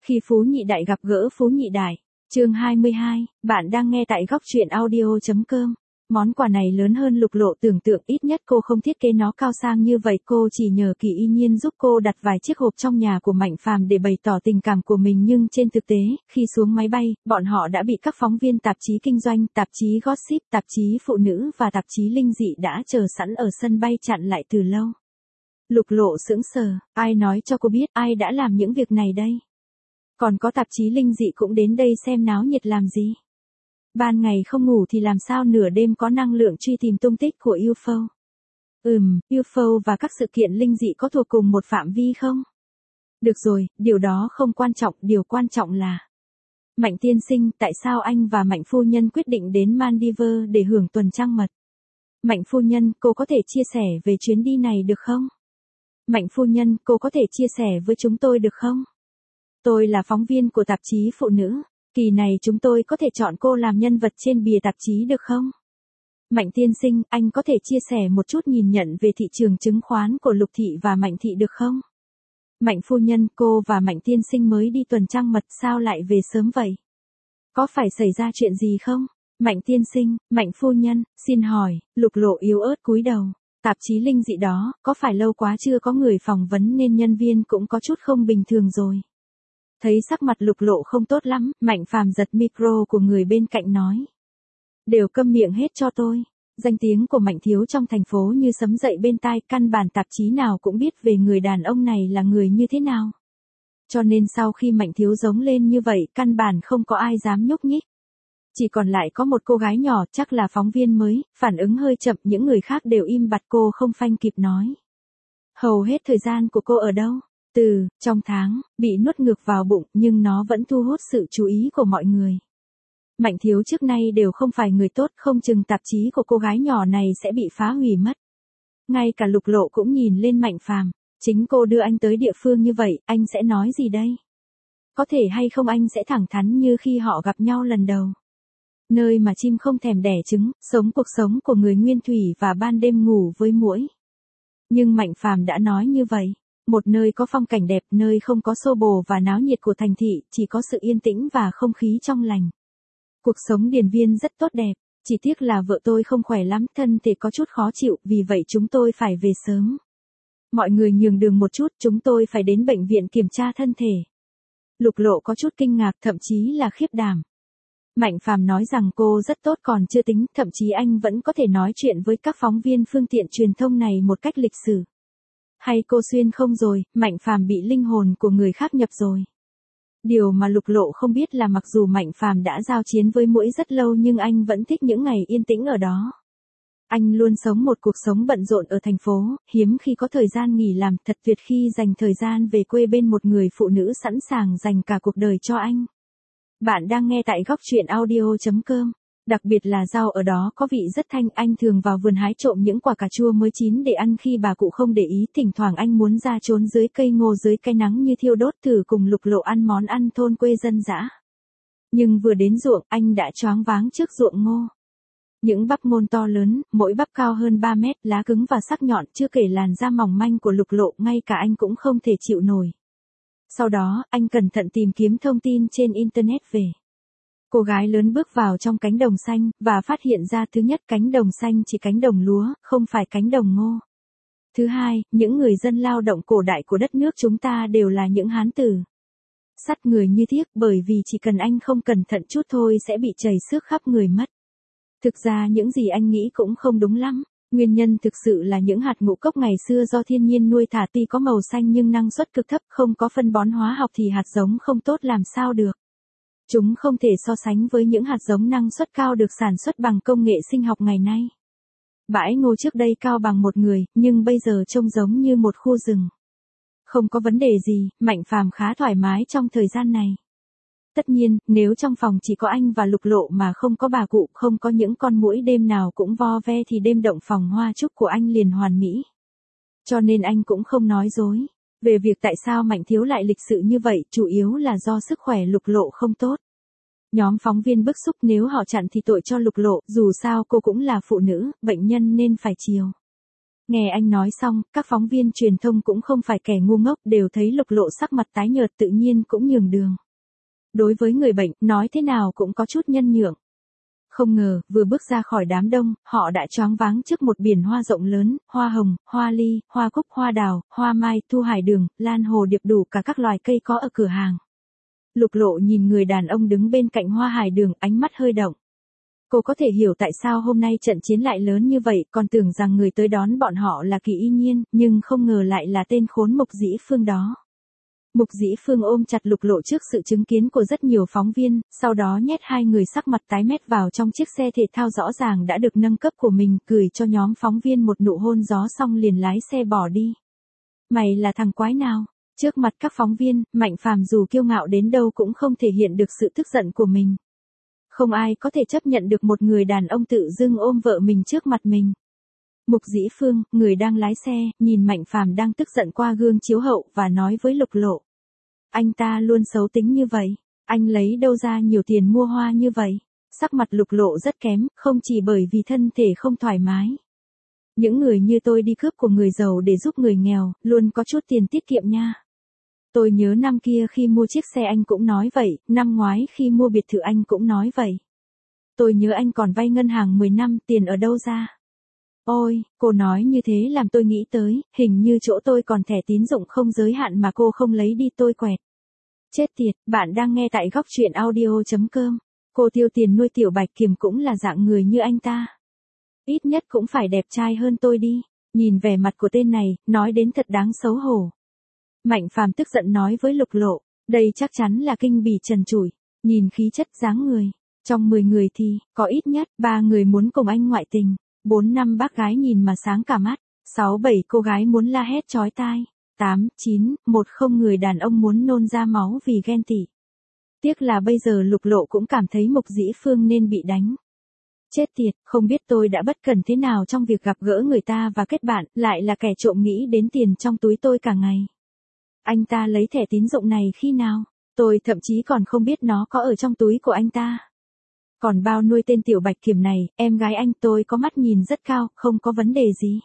Khi Phú Nhị Đại gặp gỡ Phú Nhị Đại, chương 22, bạn đang nghe tại góc truyện audio.com. Món quà này lớn hơn Lục Lộ tưởng tượng, ít nhất cô không thiết kế nó cao sang như vậy, cô chỉ nhờ Kỳ Y Nhiên giúp cô đặt vài chiếc hộp trong nhà của Mạnh Phàm để bày tỏ tình cảm của mình, nhưng trên thực tế, khi xuống máy bay, bọn họ đã bị các phóng viên tạp chí kinh doanh, tạp chí Gossip, tạp chí Phụ Nữ và tạp chí Linh Dị đã chờ sẵn ở sân bay chặn lại từ lâu. Lục Lộ sững sờ, ai nói cho cô biết, ai đã làm những việc này đây? Còn có tạp chí Linh Dị cũng đến đây xem náo nhiệt làm gì? Ban ngày không ngủ thì làm sao nửa đêm có năng lượng truy tìm tung tích của UFO? UFO và các sự kiện linh dị có thuộc cùng một phạm vi không? Được rồi, điều đó không quan trọng, điều quan trọng là Mạnh tiên sinh, tại sao anh và Mạnh phu nhân quyết định đến Maldives để hưởng tuần trăng mật? Mạnh phu nhân, cô có thể chia sẻ về chuyến đi này được không? Mạnh phu nhân, cô có thể chia sẻ với chúng tôi được không? Tôi là phóng viên của tạp chí Phụ Nữ. Kỳ này chúng tôi có thể chọn cô làm nhân vật trên bìa tạp chí được không? Mạnh tiên sinh, anh có thể chia sẻ một chút nhìn nhận về thị trường chứng khoán của Lục thị và Mạnh thị được không? Mạnh phu nhân, cô và Mạnh tiên sinh mới đi tuần trăng mật, sao lại về sớm vậy? Có phải xảy ra chuyện gì không? Mạnh tiên sinh, Mạnh phu nhân, xin hỏi. Lục Lộ yếu ớt cúi đầu. Tạp chí Linh Dị đó, có phải lâu quá chưa có người phỏng vấn nên nhân viên cũng có chút không bình thường rồi? Thấy sắc mặt Lục Lộ không tốt lắm, Mạnh Phàm giật micro của người bên cạnh nói. Đều câm miệng hết cho tôi. Danh tiếng của Mạnh thiếu trong thành phố như sấm dậy bên tai, căn bản tạp chí nào cũng biết về người đàn ông này là người như thế nào. Cho nên sau khi Mạnh thiếu giống lên như vậy, căn bản không có ai dám nhúc nhích. Chỉ còn lại có một cô gái nhỏ, chắc là phóng viên mới, phản ứng hơi chậm, những người khác đều im bặt, cô không phanh kịp nói. Hầu hết thời gian của cô ở đâu? Trong tháng, bị nuốt ngược vào bụng, nhưng nó vẫn thu hút sự chú ý của mọi người. Mạnh thiếu trước nay đều không phải người tốt, không chừng tạp chí của cô gái nhỏ này sẽ bị phá hủy mất. Ngay cả Lục Lộ cũng nhìn lên Mạnh Phàm, chính cô đưa anh tới địa phương như vậy, anh sẽ nói gì đây? Có thể hay không anh sẽ thẳng thắn như khi họ gặp nhau lần đầu. Nơi mà chim không thèm đẻ trứng, sống cuộc sống của người nguyên thủy và ban đêm ngủ với muỗi. Nhưng Mạnh Phàm đã nói như vậy. Một nơi có phong cảnh đẹp, nơi không có xô bồ và náo nhiệt của thành thị, chỉ có sự yên tĩnh và không khí trong lành. Cuộc sống điền viên rất tốt đẹp, chỉ tiếc là vợ tôi không khỏe lắm, thân thể có chút khó chịu, vì vậy chúng tôi phải về sớm. Mọi người nhường đường một chút, chúng tôi phải đến bệnh viện kiểm tra thân thể. Lục Lộ có chút kinh ngạc, thậm chí là khiếp đảm. Mạnh Phàm nói rằng cô rất tốt còn chưa tính, thậm chí anh vẫn có thể nói chuyện với các phóng viên phương tiện truyền thông này một cách lịch sử. Hay cô xuyên không rồi, Mạnh Phàm bị linh hồn của người khác nhập rồi. Điều mà Lục Lộ không biết là mặc dù Mạnh Phàm đã giao chiến với muỗi rất lâu nhưng anh vẫn thích những ngày yên tĩnh ở đó. Anh luôn sống một cuộc sống bận rộn ở thành phố, hiếm khi có thời gian nghỉ làm, thật tuyệt khi dành thời gian về quê bên một người phụ nữ sẵn sàng dành cả cuộc đời cho anh. Bạn đang nghe tại góc truyện audio.com. Đặc biệt là rau ở đó có vị rất thanh, anh thường vào vườn hái trộm những quả cà chua mới chín để ăn khi bà cụ không để ý, thỉnh thoảng anh muốn ra trốn dưới cây ngô dưới cái nắng như thiêu đốt thử cùng Lục Lộ ăn món ăn thôn quê dân dã. Nhưng vừa đến ruộng, anh đã choáng váng trước ruộng ngô. Những bắp ngôn to lớn, mỗi bắp cao hơn 3 mét, lá cứng và sắc nhọn, chưa kể làn da mỏng manh của Lục Lộ, ngay cả anh cũng không thể chịu nổi. Sau đó, anh cẩn thận tìm kiếm thông tin trên Internet về. Cô gái lớn bước vào trong cánh đồng xanh, và phát hiện ra thứ nhất, cánh đồng xanh chỉ cánh đồng lúa, không phải cánh đồng ngô. Thứ hai, những người dân lao động cổ đại của đất nước chúng ta đều là những hán tử. Sắt người như thiếc, bởi vì chỉ cần anh không cẩn thận chút thôi sẽ bị chảy xước khắp người mất. Thực ra những gì anh nghĩ cũng không đúng lắm. Nguyên nhân thực sự là những hạt ngũ cốc ngày xưa do thiên nhiên nuôi thả tuy có màu xanh nhưng năng suất cực thấp, không có phân bón hóa học thì hạt giống không tốt làm sao được. Chúng không thể so sánh với những hạt giống năng suất cao được sản xuất bằng công nghệ sinh học ngày nay. Bãi ngô trước đây cao bằng một người, nhưng bây giờ trông giống như một khu rừng. Không có vấn đề gì, Mạnh Phàm khá thoải mái trong thời gian này. Tất nhiên, nếu trong phòng chỉ có anh và Lục Lộ mà không có bà cụ, không có những con muỗi đêm nào cũng vo ve thì đêm động phòng hoa trúc của anh liền hoàn mỹ. Cho nên anh cũng không nói dối. Về việc tại sao Mạnh thiếu lại lịch sự như vậy, chủ yếu là do sức khỏe Lục Lộ không tốt. Nhóm phóng viên bức xúc, nếu họ chặn thì tội cho Lục Lộ, dù sao cô cũng là phụ nữ, bệnh nhân nên phải chiều. Nghe anh nói xong, các phóng viên truyền thông cũng không phải kẻ ngu ngốc, đều thấy Lục Lộ sắc mặt tái nhợt tự nhiên cũng nhường đường. Đối với người bệnh, nói thế nào cũng có chút nhân nhượng. Không ngờ, vừa bước ra khỏi đám đông, họ đã choáng váng trước một biển hoa rộng lớn, hoa hồng, hoa ly, hoa cúc, hoa đào, hoa mai, thu hải đường, lan hồ điệp đủ cả các loài cây có ở cửa hàng. Lục Lộ nhìn người đàn ông đứng bên cạnh hoa hải đường, ánh mắt hơi động. Cô có thể hiểu tại sao hôm nay trận chiến lại lớn như vậy, còn tưởng rằng người tới đón bọn họ là Kỳ Y Nhiên, nhưng không ngờ lại là tên khốn Mục Dĩ Phương đó. Mục Dĩ Phương ôm chặt Lục Lộ trước sự chứng kiến của rất nhiều phóng viên, sau đó nhét hai người sắc mặt tái mét vào trong chiếc xe thể thao rõ ràng đã được nâng cấp của mình, cười cho nhóm phóng viên một nụ hôn gió xong liền lái xe bỏ đi. Mày là thằng quái nào? Trước mặt các phóng viên, Mạnh Phàm dù kiêu ngạo đến đâu cũng không thể hiện được sự tức giận của mình. Không ai có thể chấp nhận được một người đàn ông tự dưng ôm vợ mình trước mặt mình. Mục Dĩ Phương, người đang lái xe, nhìn Mạnh Phàm đang tức giận qua gương chiếu hậu và nói với Lục Lộ. Anh ta luôn xấu tính như vậy, anh lấy đâu ra nhiều tiền mua hoa như vậy? Sắc mặt Lục Lộ rất kém, không chỉ bởi vì thân thể không thoải mái. Những người như tôi đi cướp của người giàu để giúp người nghèo, luôn có chút tiền tiết kiệm nha. Tôi nhớ năm kia khi mua chiếc xe anh cũng nói vậy, năm ngoái khi mua biệt thự anh cũng nói vậy. Tôi nhớ anh còn vay ngân hàng 10 năm, tiền ở đâu ra? Ôi, cô nói như thế làm tôi nghĩ tới, hình như chỗ tôi còn thẻ tín dụng không giới hạn mà cô không lấy đi tôi quẹt. Chết tiệt, bạn đang nghe tại góc truyện audio.com. Cô tiêu tiền nuôi Tiểu Bạch Kiềm cũng là dạng người như anh ta. Ít nhất cũng phải đẹp trai hơn tôi đi. Nhìn vẻ mặt của tên này, nói đến thật đáng xấu hổ. Mạnh Phàm tức giận nói với Lục Lộ, đây chắc chắn là kinh bỉ trần trụi, nhìn khí chất dáng người. Trong 10 người thì, có ít nhất 3 người muốn cùng anh ngoại tình, 4-5 bác gái nhìn mà sáng cả mắt, 6-7 cô gái muốn la hét chói tai, 8-9-10 người đàn ông muốn nôn ra máu vì ghen tị. Tiếc là bây giờ Lục Lộ cũng cảm thấy Mục Dĩ Phương nên bị đánh. Chết tiệt, không biết tôi đã bất cẩn thế nào trong việc gặp gỡ người ta và kết bạn, lại là kẻ trộm nghĩ đến tiền trong túi tôi cả ngày. Anh ta lấy thẻ tín dụng này khi nào? Tôi thậm chí còn không biết nó có ở trong túi của anh ta. Còn bao nuôi tên Tiểu Bạch Kiểm này, em gái anh tôi có mắt nhìn rất cao, không có vấn đề gì.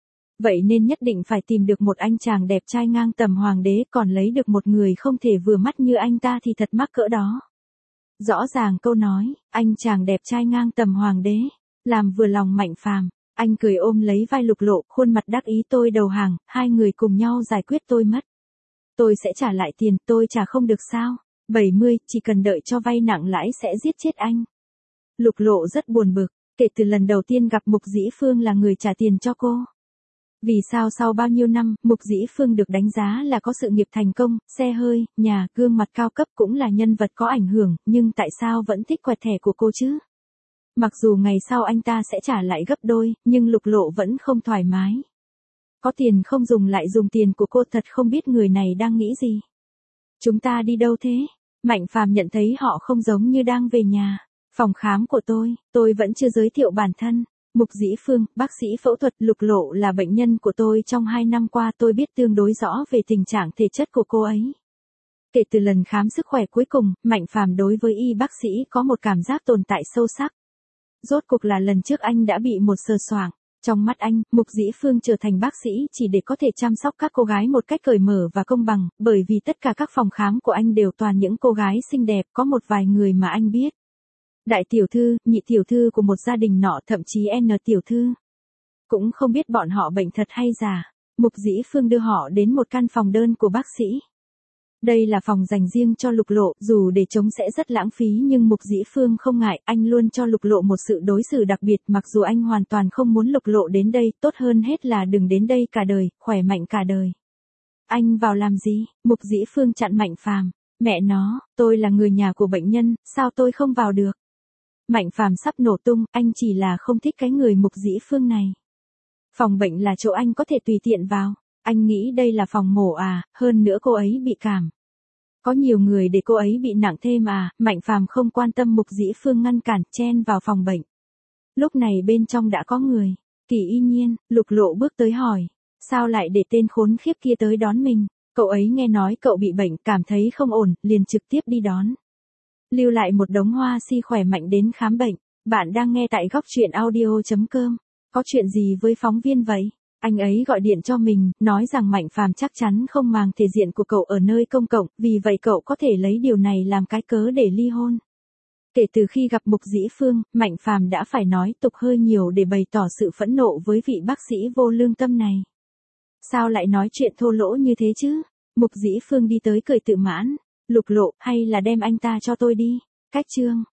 Vậy nên nhất định phải tìm được một anh chàng đẹp trai ngang tầm hoàng đế, còn lấy được một người không thể vừa mắt như anh ta thì thật mắc cỡ đó. Rõ ràng câu nói, anh chàng đẹp trai ngang tầm hoàng đế, làm vừa lòng Mạnh Phàm. Anh cười ôm lấy vai Lục Lộ, khuôn mặt đắc ý tôi đầu hàng, hai người cùng nhau giải quyết tôi mất. Tôi sẽ trả lại tiền, tôi trả không được sao? 70, chỉ cần đợi cho vay nặng lãi sẽ giết chết anh. Lục Lộ rất buồn bực, kể từ lần đầu tiên gặp Mục Dĩ Phương là người trả tiền cho cô. Vì sao sau bao nhiêu năm, Mục Dĩ Phương được đánh giá là có sự nghiệp thành công, xe hơi, nhà, gương mặt cao cấp cũng là nhân vật có ảnh hưởng, nhưng tại sao vẫn thích quẹt thẻ của cô chứ? Mặc dù ngày sau anh ta sẽ trả lại gấp đôi, nhưng Lục Lộ vẫn không thoải mái. Có tiền không dùng lại dùng tiền của cô, thật không biết người này đang nghĩ gì. Chúng ta đi đâu thế? Mạnh Phàm nhận thấy họ không giống như đang về nhà. Phòng khám của tôi vẫn chưa giới thiệu bản thân. Mục Dĩ Phương, bác sĩ phẫu thuật. Lục Lộ là bệnh nhân của tôi trong 2 năm qua, tôi biết tương đối rõ về tình trạng thể chất của cô ấy. Kể từ lần khám sức khỏe cuối cùng, Mạnh Phàm đối với y bác sĩ có một cảm giác tồn tại sâu sắc. Rốt cuộc là lần trước anh đã bị một sờ soạng. Trong mắt anh, Mục Dĩ Phương trở thành bác sĩ chỉ để có thể chăm sóc các cô gái một cách cởi mở và công bằng, bởi vì tất cả các phòng khám của anh đều toàn những cô gái xinh đẹp, có một vài người mà anh biết. Đại tiểu thư, nhị tiểu thư của một gia đình nọ, thậm chí N tiểu thư. Cũng không biết bọn họ bệnh thật hay giả. Mục Dĩ Phương đưa họ đến một căn phòng đơn của bác sĩ. Đây là phòng dành riêng cho Lục Lộ, dù để trống sẽ rất lãng phí nhưng Mục Dĩ Phương không ngại, anh luôn cho Lục Lộ một sự đối xử đặc biệt, mặc dù anh hoàn toàn không muốn Lục Lộ đến đây, tốt hơn hết là đừng đến đây cả đời, khỏe mạnh cả đời. Anh vào làm gì? Mục Dĩ Phương chặn Mạnh Phàm. Mẹ nó, tôi là người nhà của bệnh nhân, sao tôi không vào được? Mạnh Phàm sắp nổ tung, anh chỉ là không thích cái người Mục Dĩ Phương này. Phòng bệnh là chỗ anh có thể tùy tiện vào. Anh nghĩ đây là phòng mổ à, hơn nữa cô ấy bị cảm. Có nhiều người để cô ấy bị nặng thêm à, Mạnh Phàm không quan tâm. Mục Dĩ Phương ngăn cản, chen vào phòng bệnh. Lúc này bên trong đã có người. Kỳ Y Nhiên. Lục Lộ bước tới hỏi. Sao lại để tên khốn khiếp kia tới đón mình? Cậu ấy nghe nói cậu bị bệnh, cảm thấy không ổn, liền trực tiếp đi đón. Lưu lại một đống hoa si khỏe mạnh đến khám bệnh. Bạn đang nghe tại góc truyện audio.com. Có chuyện gì với phóng viên vậy? Anh ấy gọi điện cho mình, nói rằng Mạnh Phàm chắc chắn không màng thể diện của cậu ở nơi công cộng, vì vậy cậu có thể lấy điều này làm cái cớ để ly hôn. Kể từ khi gặp Mục Dĩ Phương, Mạnh Phàm đã phải nói tục hơi nhiều để bày tỏ sự phẫn nộ với vị bác sĩ vô lương tâm này. Sao lại nói chuyện thô lỗ như thế chứ? Mục Dĩ Phương đi tới cười tự mãn. Lục Lộ, hay là đem anh ta cho tôi đi. Cách chương